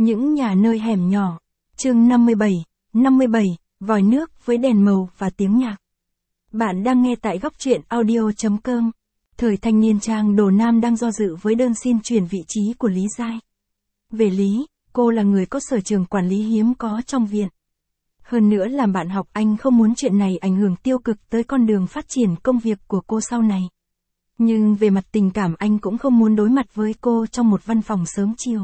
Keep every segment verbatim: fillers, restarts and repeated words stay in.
Những nhà nơi hẻm nhỏ. Chương năm mươi bảy, năm mươi bảy, vòi nước với đèn màu và tiếng nhạc. Bạn đang nghe tại góc truyện audio chấm com. Thời thanh niên Trang Đồ Nam đang do dự với đơn xin chuyển vị trí của Lý Giai. Về lý, cô là người có sở trường quản lý hiếm có trong viện. Hơn nữa làm bạn học, anh không muốn chuyện này ảnh hưởng tiêu cực tới con đường phát triển công việc của cô sau này. Nhưng về mặt tình cảm anh cũng không muốn đối mặt với cô trong một văn phòng sớm chiều.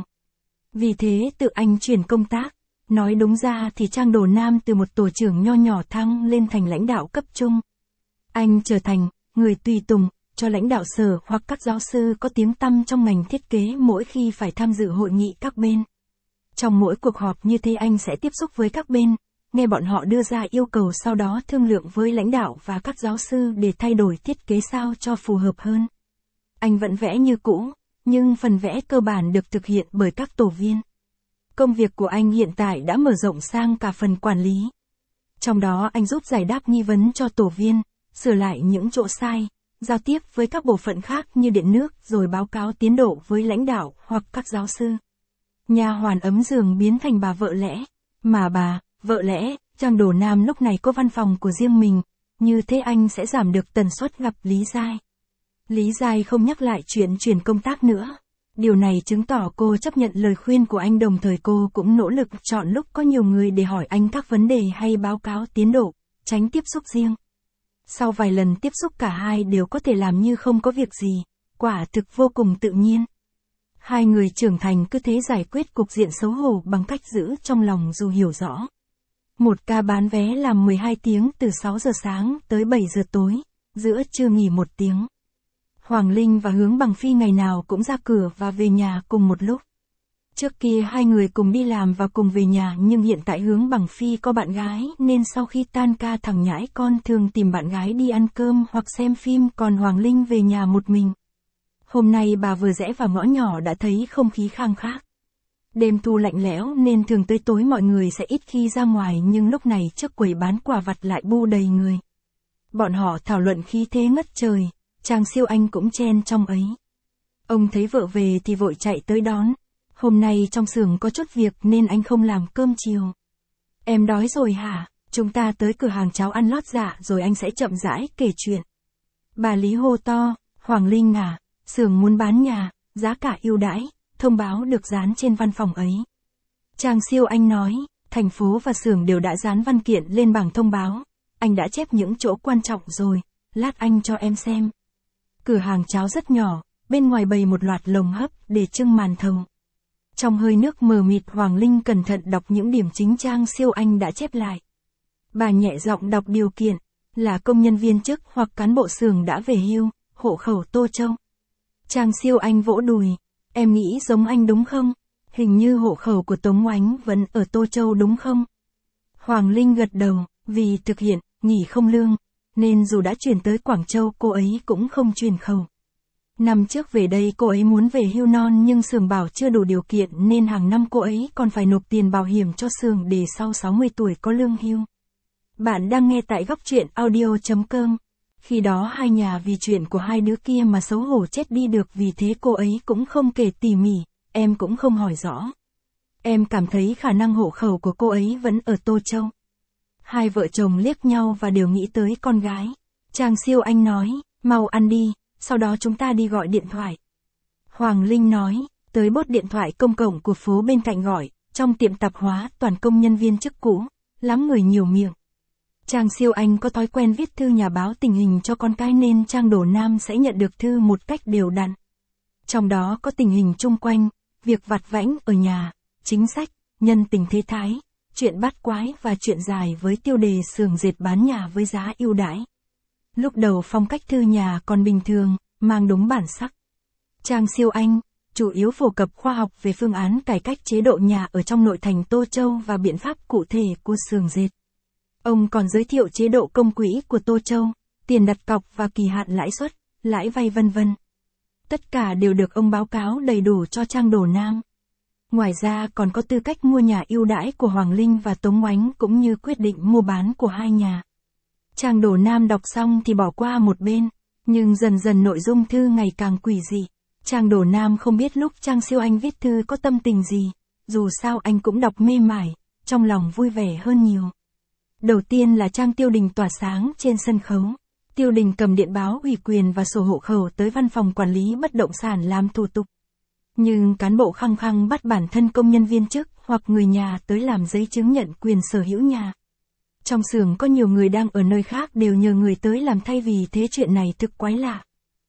Vì thế tự anh chuyển công tác. Nói đúng ra thì Trang Đồ Nam từ một tổ trưởng nho nhỏ thăng lên thành lãnh đạo cấp trung. Anh trở thành người tùy tùng cho lãnh đạo sở hoặc các giáo sư có tiếng tăm trong ngành thiết kế mỗi khi phải tham dự hội nghị các bên. Trong mỗi cuộc họp như thế anh sẽ tiếp xúc với các bên, nghe bọn họ đưa ra yêu cầu, sau đó thương lượng với lãnh đạo và các giáo sư để thay đổi thiết kế sao cho phù hợp hơn. Anh vẫn vẽ như cũ, nhưng phần vẽ cơ bản được thực hiện bởi các tổ viên. Công việc của anh hiện tại đã mở rộng sang cả phần quản lý. Trong đó anh giúp giải đáp nghi vấn cho tổ viên, sửa lại những chỗ sai, giao tiếp với các bộ phận khác như điện nước rồi báo cáo tiến độ với lãnh đạo hoặc các giáo sư. Nha hoàn ấm giường biến thành bà vợ lẽ. Mà bà, vợ lẽ, Trang Đồ Nam lúc này có văn phòng của riêng mình, như thế anh sẽ giảm được tần suất gặp Lý Giai. Lý Giai không nhắc lại chuyện chuyển công tác nữa. Điều này chứng tỏ cô chấp nhận lời khuyên của anh, đồng thời cô cũng nỗ lực chọn lúc có nhiều người để hỏi anh các vấn đề hay báo cáo tiến độ, tránh tiếp xúc riêng. Sau vài lần tiếp xúc cả hai đều có thể làm như không có việc gì, quả thực vô cùng tự nhiên. Hai người trưởng thành cứ thế giải quyết cục diện xấu hổ bằng cách giữ trong lòng dù hiểu rõ. Một ca bán vé làm mười hai tiếng từ sáu giờ sáng tới bảy giờ tối, giữa trưa nghỉ một tiếng. Hoàng Linh và Hướng Bằng Phi ngày nào cũng ra cửa và về nhà cùng một lúc. Trước kia hai người cùng đi làm và cùng về nhà, nhưng hiện tại Hướng Bằng Phi có bạn gái nên sau khi tan ca thằng nhãi con thường tìm bạn gái đi ăn cơm hoặc xem phim, còn Hoàng Linh về nhà một mình. Hôm nay bà vừa rẽ vào ngõ nhỏ đã thấy không khí khang khác. Đêm thu lạnh lẽo nên thường tới tối mọi người sẽ ít khi ra ngoài, nhưng lúc này trước quầy bán quà vặt lại bu đầy người. Bọn họ thảo luận khí thế ngất trời, Trang Siêu Anh cũng chen trong ấy. Ông thấy vợ về thì vội chạy tới đón. Hôm nay trong xưởng có chút việc nên anh không làm cơm chiều. Em đói rồi hả? Chúng ta tới cửa hàng cháo ăn lót dạ rồi anh sẽ chậm rãi kể chuyện. Bà Lý hô to, Hoàng Linh à, xưởng muốn bán nhà, giá cả ưu đãi, thông báo được dán trên văn phòng ấy. Trang Siêu Anh nói, thành phố và xưởng đều đã dán văn kiện lên bảng thông báo. Anh đã chép những chỗ quan trọng rồi, lát anh cho em xem. Cửa hàng cháo rất nhỏ, bên ngoài bày một loạt lồng hấp để trưng màn thầu. Trong hơi nước mờ mịt, Hoàng Linh cẩn thận đọc những điểm chính Trang Siêu Anh đã chép lại. Bà nhẹ giọng đọc điều kiện, là công nhân viên chức hoặc cán bộ xưởng đã về hưu, hộ khẩu Tô Châu. Trang Siêu Anh vỗ đùi, em nghĩ giống anh đúng không? Hình như hộ khẩu của Tống Oánh vẫn ở Tô Châu đúng không? Hoàng Linh gật đầu, vì thực hiện, nghỉ không lương, nên dù đã chuyển tới Quảng Châu cô ấy cũng không chuyển khẩu. Năm trước về đây cô ấy muốn về hưu non nhưng xưởng bảo chưa đủ điều kiện nên hàng năm cô ấy còn phải nộp tiền bảo hiểm cho xưởng để sau sáu mươi tuổi có lương hưu. Bạn đang nghe tại góc truyện audio chấm com. Khi đó hai nhà vì chuyện của hai đứa kia mà xấu hổ chết đi được, vì thế cô ấy cũng không kể tỉ mỉ, em cũng không hỏi rõ. Em cảm thấy khả năng hộ khẩu của cô ấy vẫn ở Tô Châu. Hai vợ chồng liếc nhau và đều nghĩ tới con gái. Trang Siêu Anh nói, mau ăn đi, sau đó chúng ta đi gọi điện thoại. Hoàng Linh nói, tới bốt điện thoại công cộng của phố bên cạnh gọi, trong tiệm tạp hóa toàn công nhân viên chức cũ, lắm người nhiều miệng. Trang Siêu Anh có thói quen viết thư nhà báo tình hình cho con cái nên Trang Đồ Nam sẽ nhận được thư một cách đều đặn. Trong đó có tình hình chung quanh, việc vặt vãnh ở nhà, chính sách, nhân tình thế thái, chuyện bát quái và chuyện dài với tiêu đề xưởng dệt bán nhà với giá ưu đãi. Lúc đầu phong cách thư nhà còn bình thường, mang đúng bản sắc. Trang Siêu Anh chủ yếu phổ cập khoa học về phương án cải cách chế độ nhà ở trong nội thành Tô Châu và biện pháp cụ thể của xưởng dệt. Ông còn giới thiệu chế độ công quỹ của Tô Châu, tiền đặt cọc và kỳ hạn lãi suất, lãi vay vân vân. Tất cả đều được ông báo cáo đầy đủ cho Trang Đồ Nam. Ngoài ra còn có tư cách mua nhà ưu đãi của Hoàng Linh và Tống Oánh cũng như quyết định mua bán của hai nhà. Trang Đồ Nam đọc xong thì bỏ qua một bên, nhưng dần dần nội dung thư ngày càng quỷ dị. Trang Đồ Nam không biết lúc Trang Siêu Anh viết thư có tâm tình gì, dù sao anh cũng đọc mê mải, trong lòng vui vẻ hơn nhiều. Đầu tiên là Trang Tiêu Đình tỏa sáng trên sân khấu. Tiêu Đình cầm điện báo ủy quyền và sổ hộ khẩu tới văn phòng quản lý bất động sản làm thủ tục. Nhưng cán bộ khăng khăng bắt bản thân công nhân viên chức hoặc người nhà tới làm giấy chứng nhận quyền sở hữu nhà. Trong xưởng có nhiều người đang ở nơi khác đều nhờ người tới làm thay vì thế chuyện này thực quái lạ.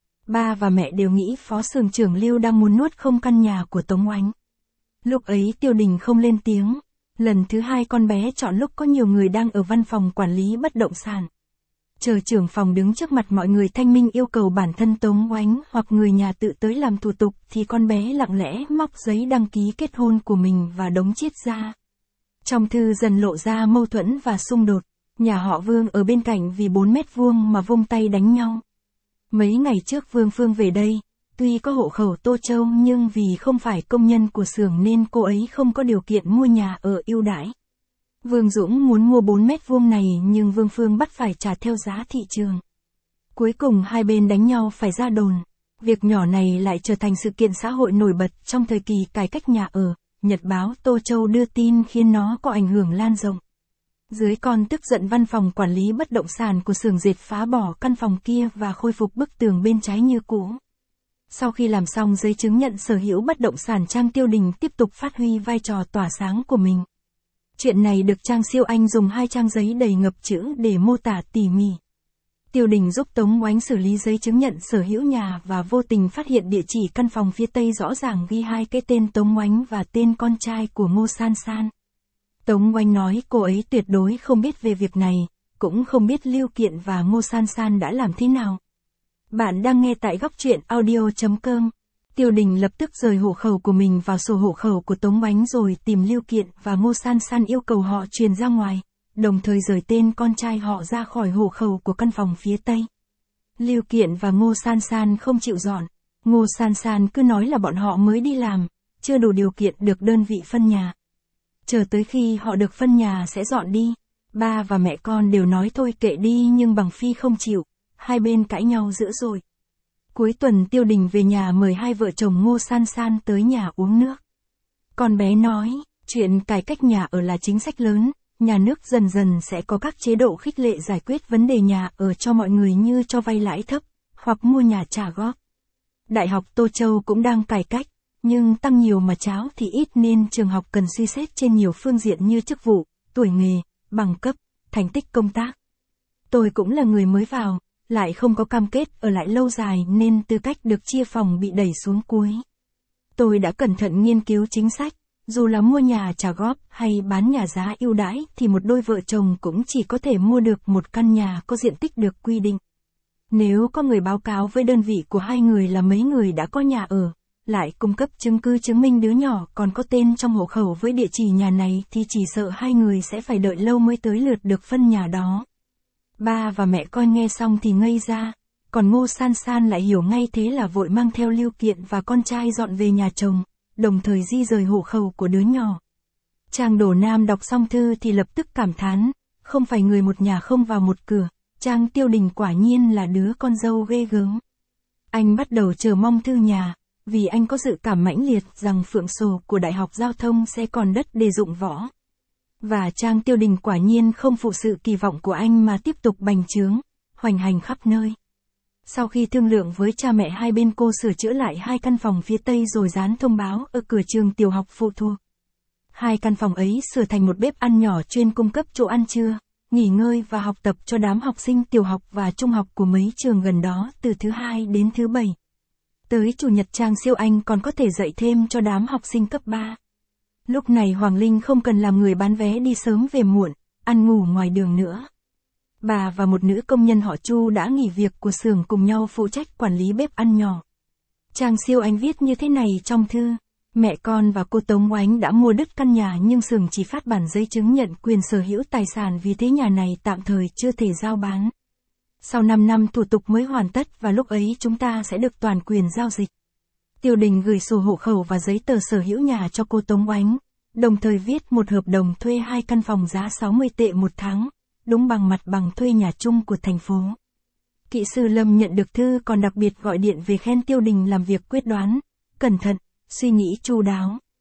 Ba và mẹ đều nghĩ phó xưởng trưởng Lưu đang muốn nuốt không căn nhà của Tống Oánh. Lúc ấy Tiêu Đình không lên tiếng. Lần thứ hai con bé chọn lúc có nhiều người đang ở văn phòng quản lý bất động sản. Chờ trưởng phòng đứng trước mặt mọi người thanh minh yêu cầu bản thân Tống Oánh hoặc người nhà tự tới làm thủ tục thì con bé lặng lẽ móc giấy đăng ký kết hôn của mình và đống chiết ra. Trong thư dần lộ ra mâu thuẫn và xung đột. Nhà họ Vương ở bên cạnh vì bốn mét vuông mà vung tay đánh nhau. Mấy ngày trước Vương Phương về đây, tuy có hộ khẩu Tô Châu nhưng vì không phải công nhân của xưởng nên cô ấy không có điều kiện mua nhà ở ưu đãi. Vương Dũng muốn mua bốn mét vuông này nhưng Vương Phương bắt phải trả theo giá thị trường. Cuối cùng hai bên đánh nhau phải ra đồn. Việc nhỏ này lại trở thành sự kiện xã hội nổi bật trong thời kỳ cải cách nhà ở. Nhật báo Tô Châu đưa tin khiến nó có ảnh hưởng lan rộng. Dưới con tức giận văn phòng quản lý bất động sản của xưởng dệt phá bỏ căn phòng kia và khôi phục bức tường bên trái như cũ. Sau khi làm xong giấy chứng nhận sở hữu bất động sản, Trang Tiêu Đình tiếp tục phát huy vai trò tỏa sáng của mình. Chuyện này được Trang Siêu Anh dùng hai trang giấy đầy ngập chữ để mô tả tỉ mỉ. Tiêu Đình giúp Tống Oánh xử lý giấy chứng nhận sở hữu nhà và vô tình phát hiện địa chỉ căn phòng phía tây rõ ràng ghi hai cái tên Tống Oánh và tên con trai của Ngô San San. Tống Oánh nói cô ấy tuyệt đối không biết về việc này, cũng không biết Lưu Kiện và Ngô San San đã làm thế nào. Bạn đang nghe tại góc truyện audio chấm com. Tiêu Đình lập tức rời hộ khẩu của mình vào sổ hộ khẩu của Tống Oánh rồi tìm Lưu Kiện và Ngô San San yêu cầu họ truyền ra ngoài, đồng thời rời tên con trai họ ra khỏi hộ khẩu của căn phòng phía tây. Lưu Kiện và Ngô San San không chịu dọn. Ngô San San cứ nói là bọn họ mới đi làm, chưa đủ điều kiện được đơn vị phân nhà. Chờ tới khi họ được phân nhà sẽ dọn đi. Ba và mẹ con đều nói thôi kệ đi nhưng Bằng Phi không chịu. Hai bên cãi nhau dữ dội. Cuối tuần Tiêu Đình về nhà mời hai vợ chồng Ngô San San tới nhà uống nước. Con bé nói, chuyện cải cách nhà ở là chính sách lớn, nhà nước dần dần sẽ có các chế độ khích lệ giải quyết vấn đề nhà ở cho mọi người như cho vay lãi thấp, hoặc mua nhà trả góp. Đại học Tô Châu cũng đang cải cách, nhưng tăng nhiều mà cháo thì ít nên trường học cần suy xét trên nhiều phương diện như chức vụ, tuổi nghề, bằng cấp, thành tích công tác. Tôi cũng là người mới vào, lại không có cam kết ở lại lâu dài nên tư cách được chia phòng bị đẩy xuống cuối. Tôi đã cẩn thận nghiên cứu chính sách, dù là mua nhà trả góp hay bán nhà giá ưu đãi thì một đôi vợ chồng cũng chỉ có thể mua được một căn nhà có diện tích được quy định. Nếu có người báo cáo với đơn vị của hai người là mấy người đã có nhà ở, lại cung cấp chứng cứ chứng minh đứa nhỏ còn có tên trong hộ khẩu với địa chỉ nhà này thì chỉ sợ hai người sẽ phải đợi lâu mới tới lượt được phân nhà đó. Ba và mẹ con nghe xong thì ngây ra, còn Ngô San San lại hiểu ngay thế là vội mang theo Lưu Kiện và con trai dọn về nhà chồng, đồng thời di rời hộ khẩu của đứa nhỏ. Trang Đổ Nam đọc xong thư thì lập tức cảm thán, không phải người một nhà không vào một cửa, Trang Tiêu Đình quả nhiên là đứa con dâu ghê gớm. Anh bắt đầu chờ mong thư nhà, vì anh có dự cảm mãnh liệt rằng phượng sổ của Đại học Giao thông sẽ còn đất để dụng võ. Và Trang Tiêu Đình quả nhiên không phụ sự kỳ vọng của anh mà tiếp tục bành trướng, hoành hành khắp nơi. Sau khi thương lượng với cha mẹ hai bên, cô sửa chữa lại hai căn phòng phía tây rồi dán thông báo ở cửa trường tiểu học phụ thuộc. Hai căn phòng ấy sửa thành một bếp ăn nhỏ chuyên cung cấp chỗ ăn trưa, nghỉ ngơi và học tập cho đám học sinh tiểu học và trung học của mấy trường gần đó từ thứ hai đến thứ bảy. Tới chủ nhật Trang Siêu Anh còn có thể dạy thêm cho đám học sinh cấp ba. Lúc này Hoàng Linh không cần làm người bán vé đi sớm về muộn, ăn ngủ ngoài đường nữa. Bà và một nữ công nhân họ Chu đã nghỉ việc của xưởng cùng nhau phụ trách quản lý bếp ăn nhỏ. Trang Siêu Anh viết như thế này trong thư, mẹ con và cô Tống Oánh đã mua đứt căn nhà nhưng xưởng chỉ phát bản giấy chứng nhận quyền sở hữu tài sản, vì thế nhà này tạm thời chưa thể giao bán. Sau năm năm thủ tục mới hoàn tất và lúc ấy chúng ta sẽ được toàn quyền giao dịch. Tiêu Đình gửi sổ hộ khẩu và giấy tờ sở hữu nhà cho cô Tống Oánh, đồng thời viết một hợp đồng thuê hai căn phòng giá sáu mươi tệ một tháng, đúng bằng mặt bằng thuê nhà chung của thành phố. Kỹ sư Lâm nhận được thư còn đặc biệt gọi điện về khen Tiêu Đình làm việc quyết đoán, cẩn thận, suy nghĩ chu đáo.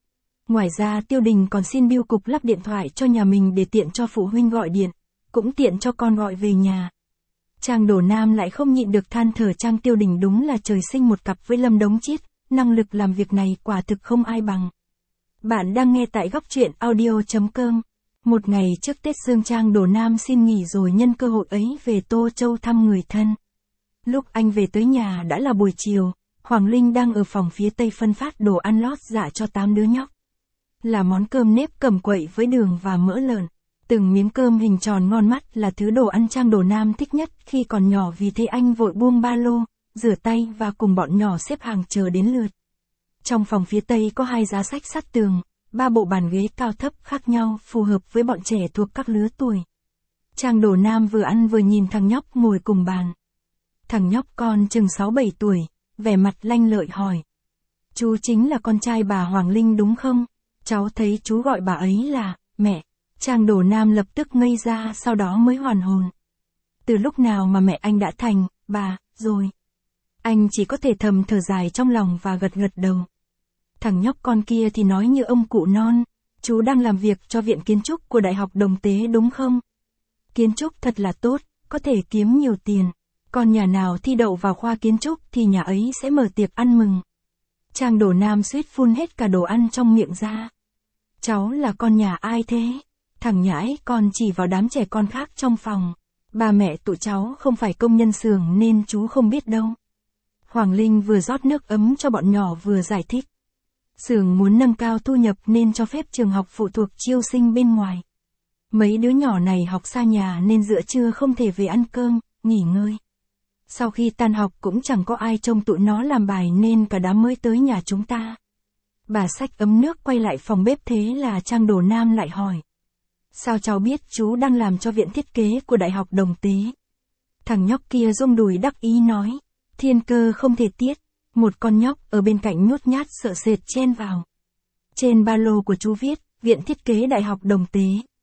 Ngoài ra Tiêu Đình còn xin bưu cục lắp điện thoại cho nhà mình để tiện cho phụ huynh gọi điện, cũng tiện cho con gọi về nhà. Trang Đổ Nam lại không nhịn được than thở Trang Tiêu Đình đúng là trời sinh một cặp với Lâm Đống Chiết, năng lực làm việc này quả thực không ai bằng. Bạn đang nghe tại góc truyện audio chấm com. Một ngày trước Tết Dương, Trang Đổ Nam xin nghỉ rồi nhân cơ hội ấy về Tô Châu thăm người thân. Lúc anh về tới nhà đã là buổi chiều, Hoàng Linh đang ở phòng phía tây phân phát đồ ăn lót dạ cho tám đứa nhóc. Là món cơm nếp cầm quậy với đường và mỡ lợn. Từng miếng cơm hình tròn ngon mắt là thứ đồ ăn Trang Đổ Nam thích nhất khi còn nhỏ, vì thế anh vội buông ba lô, rửa tay và cùng bọn nhỏ xếp hàng chờ đến lượt. Trong phòng phía tây có hai giá sách sát tường, ba bộ bàn ghế cao thấp khác nhau phù hợp với bọn trẻ thuộc các lứa tuổi. Trang Đổ Nam vừa ăn vừa nhìn thằng nhóc ngồi cùng bàn. Thằng nhóc con chừng sáu bảy tuổi, vẻ mặt lanh lợi hỏi. Chú chính là con trai bà Hoàng Linh đúng không? Cháu thấy chú gọi bà ấy là mẹ. Trang Đổ Nam lập tức ngây ra, sau đó mới hoàn hồn. Từ lúc nào mà mẹ anh đã thành bà rồi? Anh chỉ có thể thầm thở dài trong lòng và gật gật đầu. Thằng nhóc con kia thì nói như ông cụ non. Chú đang làm việc cho Viện Kiến trúc của Đại học Đồng Tế đúng không? Kiến trúc thật là tốt, có thể kiếm nhiều tiền. Còn nhà nào thi đậu vào khoa kiến trúc thì nhà ấy sẽ mở tiệc ăn mừng. Trang Đổ Nam suýt phun hết cả đồ ăn trong miệng ra. Cháu là con nhà ai thế? Thằng nhãi còn chỉ vào đám trẻ con khác trong phòng. Ba mẹ tụi cháu không phải công nhân xưởng nên chú không biết đâu. Hoàng Linh vừa rót nước ấm cho bọn nhỏ vừa giải thích. Xưởng muốn nâng cao thu nhập nên cho phép trường học phụ thuộc chiêu sinh bên ngoài. Mấy đứa nhỏ này học xa nhà nên giữa trưa không thể về ăn cơm, nghỉ ngơi. Sau khi tan học cũng chẳng có ai trông tụi nó làm bài nên cả đám mới tới nhà chúng ta. Bà xách ấm nước quay lại phòng bếp, thế là Trang Đổ Nam lại hỏi. Sao cháu biết chú đang làm cho Viện Thiết kế của Đại học Đồng Tế? Thằng nhóc kia rung đùi đắc ý nói. Thiên cơ không thể tiết. Một con nhóc ở bên cạnh nhút nhát sợ sệt chen vào. Trên ba lô của chú viết, Viện Thiết kế Đại học Đồng Tế.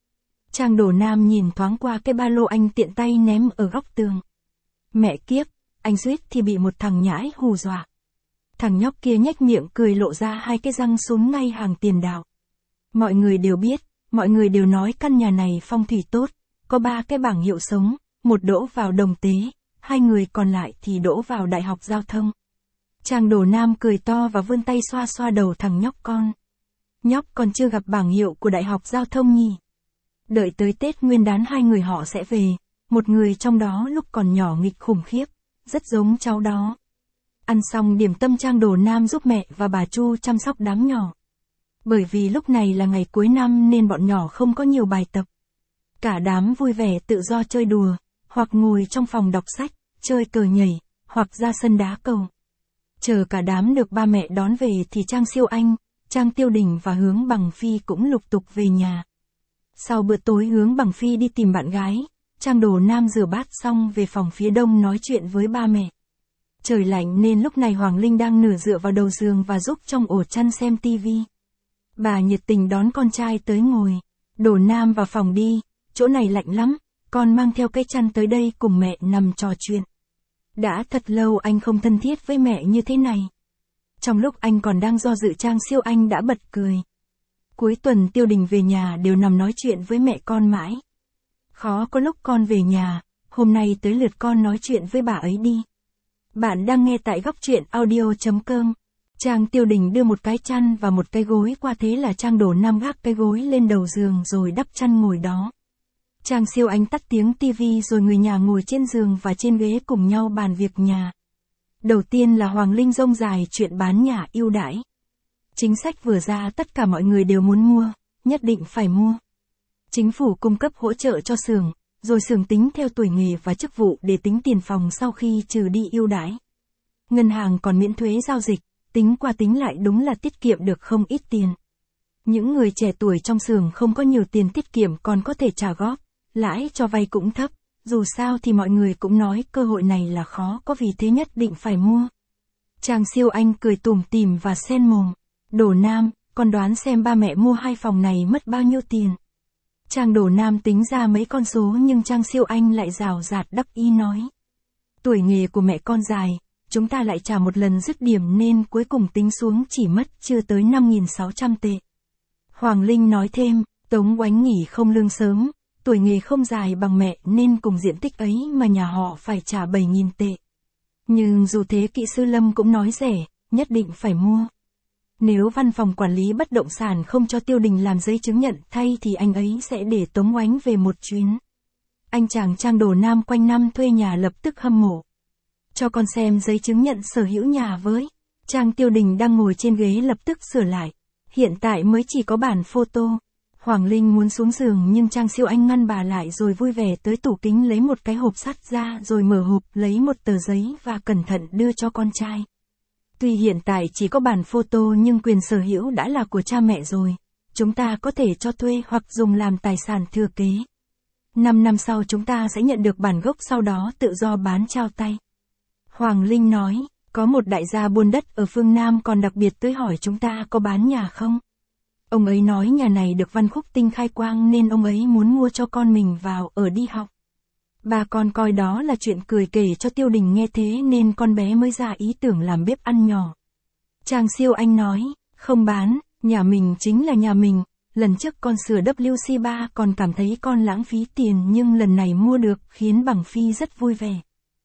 Trang Đổ Nam nhìn thoáng qua cái ba lô anh tiện tay ném ở góc tường. Mẹ kiếp, anh suýt thì bị một thằng nhãi hù dọa. Thằng nhóc kia nhếch miệng cười lộ ra hai cái răng sún ngay hàng tiền đạo. Mọi người đều biết, mọi người đều nói căn nhà này phong thủy tốt, có ba cái bảng hiệu sống, một đỗ vào Đồng Tế, hai người còn lại thì đỗ vào Đại học Giao thông. Trang Đổ Nam cười to và vươn tay xoa xoa đầu thằng nhóc con. Nhóc còn chưa gặp bảng hiệu của Đại học Giao thông nhỉ? Đợi tới Tết Nguyên đán hai người họ sẽ về, một người trong đó lúc còn nhỏ nghịch khủng khiếp, rất giống cháu đó. Ăn xong điểm tâm, Trang Đổ Nam giúp mẹ và bà Chu chăm sóc đám nhỏ. Bởi vì lúc này là ngày cuối năm nên bọn nhỏ không có nhiều bài tập. Cả đám vui vẻ tự do chơi đùa, hoặc ngồi trong phòng đọc sách, chơi cờ nhảy, hoặc ra sân đá cầu. Chờ cả đám được ba mẹ đón về thì Trang Siêu Anh, Trang Tiêu Đình và Hướng Bằng Phi cũng lục tục về nhà. Sau bữa tối, Hướng Bằng Phi đi tìm bạn gái, Trang Đổ Nam rửa bát xong về phòng phía đông nói chuyện với ba mẹ. Trời lạnh nên lúc này Hoàng Linh đang nửa dựa vào đầu giường và giúp trong ổ chăn xem tivi. Bà nhiệt tình đón con trai tới ngồi. Đổ Nam vào phòng đi, chỗ này lạnh lắm, con mang theo cái chăn tới đây cùng mẹ nằm trò chuyện. Đã thật lâu anh không thân thiết với mẹ như thế này. Trong lúc anh còn đang do dự, Trang Siêu Anh đã bật cười. Cuối tuần Tiêu Đình về nhà đều nằm nói chuyện với mẹ con mãi. Khó có lúc con về nhà, hôm nay tới lượt con nói chuyện với bà ấy đi. Bạn đang nghe tại góc truyện audio chấm com. Trang Tiêu Đình đưa một cái chăn và một cái gối qua, thế là Trang Đổ Nam gác cái gối lên đầu giường rồi đắp chăn ngồi đó. Trang Siêu Anh tắt tiếng tivi rồi người nhà ngồi trên giường và trên ghế cùng nhau bàn việc nhà. Đầu tiên là Hoàng Linh rông dài chuyện bán nhà ưu đãi. Chính sách vừa ra tất cả mọi người đều muốn mua, nhất định phải mua. Chính phủ cung cấp hỗ trợ cho xưởng, rồi xưởng tính theo tuổi nghề và chức vụ để tính tiền phòng sau khi trừ đi ưu đãi. Ngân hàng còn miễn thuế giao dịch, tính qua tính lại đúng là tiết kiệm được không ít tiền. Những người trẻ tuổi trong xưởng không có nhiều tiền tiết kiệm còn có thể trả góp, lãi cho vay cũng thấp, dù sao thì mọi người cũng nói cơ hội này là khó có, vì thế nhất định phải mua. Trang Siêu Anh cười tủm tỉm và sen mồm. Đổ Nam, con đoán xem ba mẹ mua hai phòng này mất bao nhiêu tiền? Trang Đổ Nam tính ra mấy con số nhưng Trang Siêu Anh lại rào rạt đắc ý nói. Tuổi nghề của mẹ con dài, chúng ta lại trả một lần dứt điểm nên cuối cùng tính xuống chỉ mất chưa tới năm nghìn sáu trăm tệ. Hoàng Linh nói thêm, Tống Oánh nghỉ không lương sớm, tuổi nghề không dài bằng mẹ nên cùng diện tích ấy mà nhà họ phải trả bảy nghìn tệ. Nhưng dù thế kỹ sư Lâm cũng nói rẻ, nhất định phải mua. Nếu văn phòng quản lý bất động sản không cho Tiêu Đình làm giấy chứng nhận thay thì anh ấy sẽ để Tống Oánh về một chuyến. Anh chàng Trang Đồ Nam quanh năm thuê nhà lập tức hâm mộ. Cho con xem giấy chứng nhận sở hữu nhà với. Trang Tiêu Đình đang ngồi trên ghế lập tức sửa lại. Hiện tại mới chỉ có bản photo. Hoàng Linh muốn xuống giường nhưng Trang Siêu Anh ngăn bà lại rồi vui vẻ tới tủ kính lấy một cái hộp sắt ra rồi mở hộp lấy một tờ giấy và cẩn thận đưa cho con trai. Tuy hiện tại chỉ có bản photo nhưng quyền sở hữu đã là của cha mẹ rồi. Chúng ta có thể cho thuê hoặc dùng làm tài sản thừa kế. Năm năm sau chúng ta sẽ nhận được bản gốc sau đó tự do bán trao tay. Hoàng Linh nói, có một đại gia buôn đất ở phương Nam còn đặc biệt tới hỏi chúng ta có bán nhà không. Ông ấy nói nhà này được Văn Khúc Tinh khai quang nên ông ấy muốn mua cho con mình vào ở đi học. Bà con coi đó là chuyện cười kể cho Tiêu Đình nghe thế nên con bé mới ra ý tưởng làm bếp ăn nhỏ. Trang Siêu Anh nói, không bán, nhà mình chính là nhà mình, lần trước con sửa W C ba còn cảm thấy con lãng phí tiền nhưng lần này mua được khiến Bằng Phi rất vui vẻ.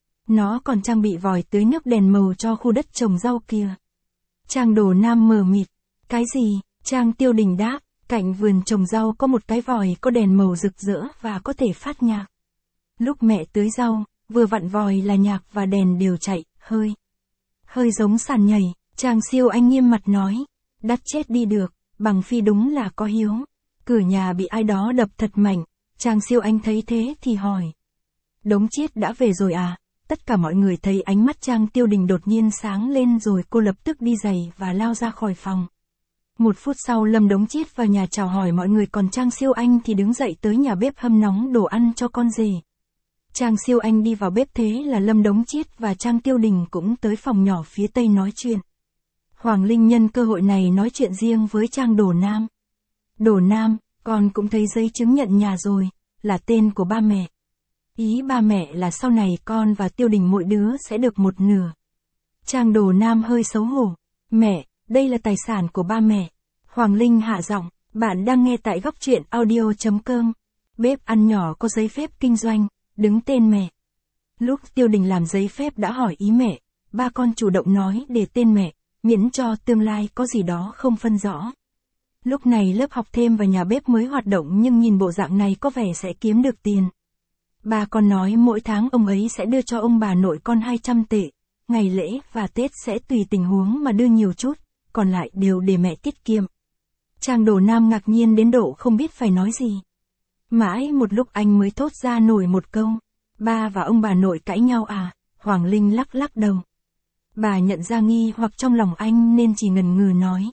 Nó còn trang bị vòi tưới nước đèn màu cho khu đất trồng rau kia. Trang Đồ Nam mờ mịt, cái gì? Trang Tiêu Đình đáp, cạnh vườn trồng rau có một cái vòi có đèn màu rực rỡ và có thể phát nhạc. Lúc mẹ tưới rau, vừa vặn vòi là nhạc và đèn đều chạy, hơi. Hơi giống sàn nhảy, Trang Siêu Anh nghiêm mặt nói. Đắt chết đi được, Bằng Phi đúng là có hiếu. Cửa nhà bị ai đó đập thật mạnh, Trang Siêu Anh thấy thế thì hỏi. Đống Chiết đã về rồi à? Tất cả mọi người thấy ánh mắt Trang Tiêu Đình đột nhiên sáng lên rồi cô lập tức đi giày và lao ra khỏi phòng. Một phút sau Lâm Đống Chiết vào nhà chào hỏi mọi người còn Trang Siêu Anh thì đứng dậy tới nhà bếp hâm nóng đồ ăn cho con rể. Trang Siêu Anh đi vào bếp thế là Lâm Đống Chiết và Trang Tiêu Đình cũng tới phòng nhỏ phía tây nói chuyện. Hoàng Linh nhân cơ hội này nói chuyện riêng với Trang Đồ Nam. Đồ Nam, con cũng thấy giấy chứng nhận nhà rồi, là tên của ba mẹ. Ý ba mẹ là sau này con và Tiêu Đình mỗi đứa sẽ được một nửa. Trang Đồ Nam hơi xấu hổ. Mẹ, đây là tài sản của ba mẹ. Hoàng Linh hạ giọng, bạn đang nghe tại góc truyện audio chấm com. Bếp ăn nhỏ có giấy phép kinh doanh, đứng tên mẹ. Lúc Tiêu Đình làm giấy phép đã hỏi ý mẹ, ba con chủ động nói để tên mẹ, miễn cho tương lai có gì đó không phân rõ. Lúc này lớp học thêm và nhà bếp mới hoạt động nhưng nhìn bộ dạng này có vẻ sẽ kiếm được tiền. Ba con nói mỗi tháng ông ấy sẽ đưa cho ông bà nội con hai trăm tệ, ngày lễ và Tết sẽ tùy tình huống mà đưa nhiều chút, còn lại đều để mẹ tiết kiệm. Trang Đồ Nam ngạc nhiên đến độ không biết phải nói gì. Mãi một lúc anh mới thốt ra nổi một câu, ba và ông bà nội cãi nhau à? Hoàng Linh lắc lắc đầu. Bà nhận ra nghi hoặc trong lòng anh nên chỉ ngần ngừ nói.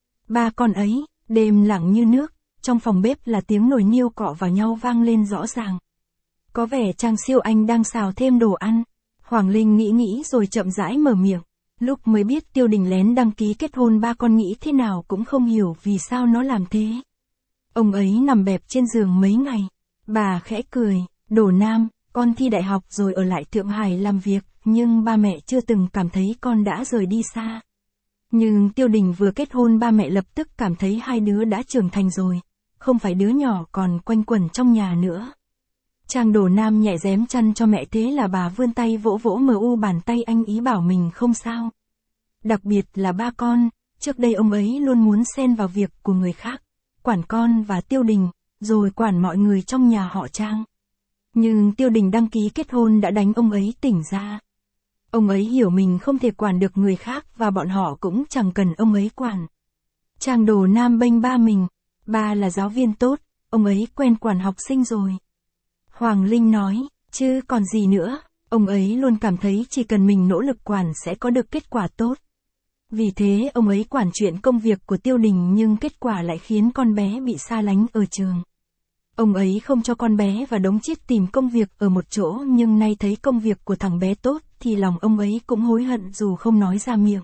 Ba con ấy, đêm lặng như nước, trong phòng bếp là tiếng nồi niêu cọ vào nhau vang lên rõ ràng. Có vẻ Trang Siêu Anh đang xào thêm đồ ăn. Hoàng Linh nghĩ nghĩ rồi chậm rãi mở miệng. Lúc mới biết Tiêu Đình lén đăng ký kết hôn ba con nghĩ thế nào cũng không hiểu vì sao nó làm thế. Ông ấy nằm bẹp trên giường mấy ngày. Bà khẽ cười, Đồ Nam, con thi đại học rồi ở lại Thượng Hải làm việc, nhưng ba mẹ chưa từng cảm thấy con đã rời đi xa. Nhưng Tiêu Đình vừa kết hôn ba mẹ lập tức cảm thấy hai đứa đã trưởng thành rồi, không phải đứa nhỏ còn quanh quẩn trong nhà nữa. Trang Đồ Nam nhẹ rém chăn cho mẹ thế là bà vươn tay vỗ vỗ mờ u bàn tay anh ý bảo mình không sao. Đặc biệt là ba con, trước đây ông ấy luôn muốn xen vào việc của người khác, quản con và Tiêu Đình, rồi quản mọi người trong nhà họ Trang. Nhưng Tiêu Đình đăng ký kết hôn đã đánh ông ấy tỉnh ra. Ông ấy hiểu mình không thể quản được người khác và bọn họ cũng chẳng cần ông ấy quản. Trang Đồ Nam bênh ba mình, ba là giáo viên tốt, ông ấy quen quản học sinh rồi. Hoàng Linh nói, chứ còn gì nữa, ông ấy luôn cảm thấy chỉ cần mình nỗ lực quản sẽ có được kết quả tốt. Vì thế ông ấy quản chuyện công việc của Tiêu Đình nhưng kết quả lại khiến con bé bị xa lánh ở trường. Ông ấy không cho con bé và Đống Chiết tìm công việc ở một chỗ nhưng nay thấy công việc của thằng bé tốt thì lòng ông ấy cũng hối hận dù không nói ra miệng.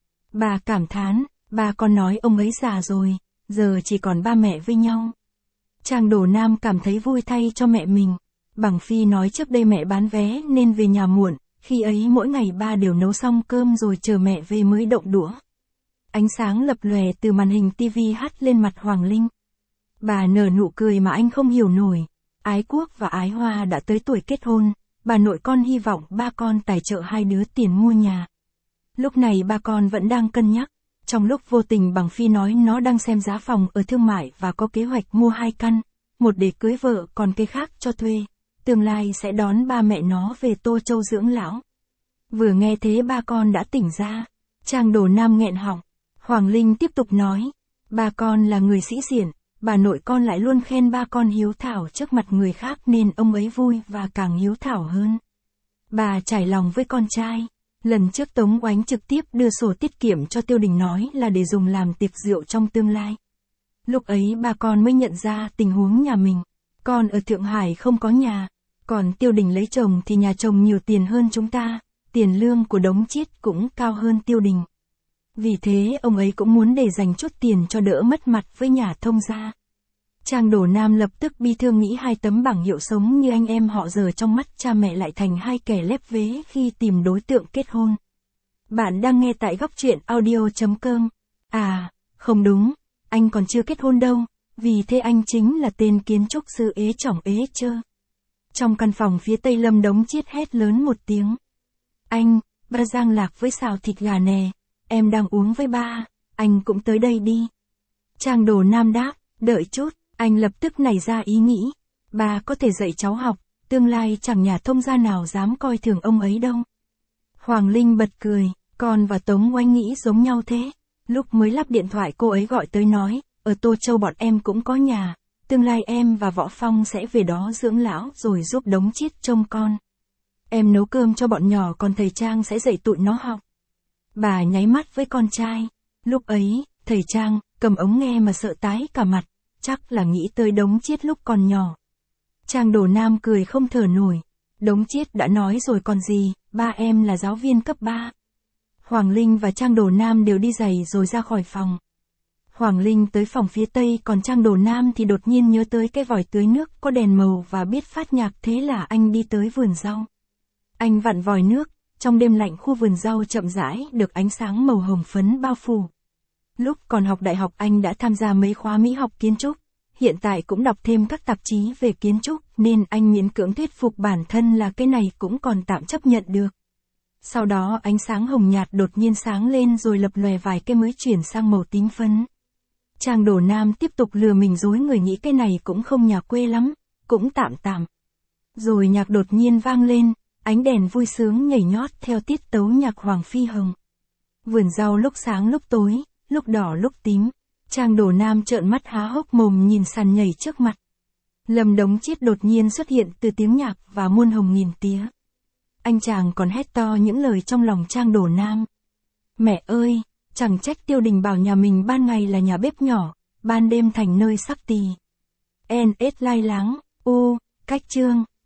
Bà cảm thán, bà còn nói ông ấy già rồi, giờ chỉ còn ba mẹ với nhau. Trang Đồ Nam cảm thấy vui thay cho mẹ mình. Bằng Phi nói trước đây mẹ bán vé nên về nhà muộn, khi ấy mỗi ngày ba đều nấu xong cơm rồi chờ mẹ về mới động đũa. Ánh sáng lập lòe từ màn hình tivi hắt lên mặt Hoàng Linh. Bà nở nụ cười mà anh không hiểu nổi. Ái Quốc và Ái Hoa đã tới tuổi kết hôn, bà nội con hy vọng ba con tài trợ hai đứa tiền mua nhà. Lúc này ba con vẫn đang cân nhắc, trong lúc vô tình Bằng Phi nói nó đang xem giá phòng ở thương mại và có kế hoạch mua hai căn, một để cưới vợ còn cái khác cho thuê, tương lai sẽ đón ba mẹ nó về Tô Châu dưỡng lão. Vừa nghe thế ba con đã tỉnh ra, Trang Đồ Nam nghẹn họng. Hoàng Linh tiếp tục nói, ba con là người sĩ diện, bà nội con lại luôn khen ba con hiếu thảo trước mặt người khác nên ông ấy vui và càng hiếu thảo hơn. Bà trải lòng với con trai. Lần trước Tống Oánh trực tiếp đưa sổ tiết kiệm cho Tiêu Đình nói là để dùng làm tiệc rượu trong tương lai. Lúc ấy ba con mới nhận ra tình huống nhà mình. Con ở Thượng Hải không có nhà, còn Tiêu Đình lấy chồng thì nhà chồng nhiều tiền hơn chúng ta, tiền lương của Đống Chiết cũng cao hơn Tiêu Đình. Vì thế ông ấy cũng muốn để dành chút tiền cho đỡ mất mặt với nhà Thông gia. Trang Đồ Nam lập tức bi thương nghĩ hai tấm bảng hiệu sống như anh em họ giờ trong mắt cha mẹ lại thành hai kẻ lép vế khi tìm đối tượng kết hôn. Bạn đang nghe tại góc truyện audio chấm com. À, không đúng, anh còn chưa kết hôn đâu, vì thế anh chính là tên kiến trúc sư ế chỏng ế chơ. Trong căn phòng phía tây Lâm Đống Chiết hét lớn một tiếng. Anh, ba Giang Lạc với xào thịt gà nè, em đang uống với ba, anh cũng tới đây đi. Trang Đồ Nam đáp, đợi chút. Anh lập tức nảy ra ý nghĩ, bà có thể dạy cháu học, tương lai chẳng nhà Thông gia nào dám coi thường ông ấy đâu. Hoàng Linh bật cười, con và Tống Oánh nghĩ giống nhau thế. Lúc mới lắp điện thoại cô ấy gọi tới nói, ở Tô Châu bọn em cũng có nhà, tương lai em và Võ Phong sẽ về đó dưỡng lão rồi giúp Đống Chiết trông con. Em nấu cơm cho bọn nhỏ còn thầy Trang sẽ dạy tụi nó học. Bà nháy mắt với con trai, lúc ấy, thầy Trang, cầm ống nghe mà sợ tái cả mặt. Chắc là nghĩ tới Đống Chiết lúc còn nhỏ. Trang Đồ Nam cười không thở nổi. Đống Chiết đã nói rồi còn gì, ba em là giáo viên cấp ba. Hoàng Linh và Trang Đồ Nam đều đi giày rồi ra khỏi phòng. Hoàng Linh tới phòng phía tây còn Trang Đồ Nam thì đột nhiên nhớ tới cái vòi tưới nước có đèn màu và biết phát nhạc thế là anh đi tới vườn rau. Anh vặn vòi nước, trong đêm lạnh khu vườn rau chậm rãi được ánh sáng màu hồng phấn bao phủ. Lúc còn học đại học anh đã tham gia mấy khóa mỹ học kiến trúc, hiện tại cũng đọc thêm các tạp chí về kiến trúc nên anh miễn cưỡng thuyết phục bản thân là cái này cũng còn tạm chấp nhận được. Sau đó ánh sáng hồng nhạt đột nhiên sáng lên rồi lập lòe vài cái mới chuyển sang màu tím phấn. Trang Đồ Nam tiếp tục lừa mình dối người nghĩ cái này cũng không nhà quê lắm, cũng tạm tạm. Rồi nhạc đột nhiên vang lên, ánh đèn vui sướng nhảy nhót theo tiết tấu nhạc Hoàng Phi Hồng. Vườn rau lúc sáng lúc tối, lúc đỏ lúc tím, Trang Đồ Nam trợn mắt há hốc mồm nhìn sàn nhảy trước mặt. Lâm Đống Chiết đột nhiên xuất hiện từ tiếng nhạc và muôn hồng nghìn tía. Anh chàng còn hét to những lời trong lòng Trang Đồ Nam. Mẹ ơi, chẳng trách Tiêu Đình bảo nhà mình ban ngày là nhà bếp nhỏ, ban đêm thành nơi sắc tì. En ết lai láng, u, cách chương.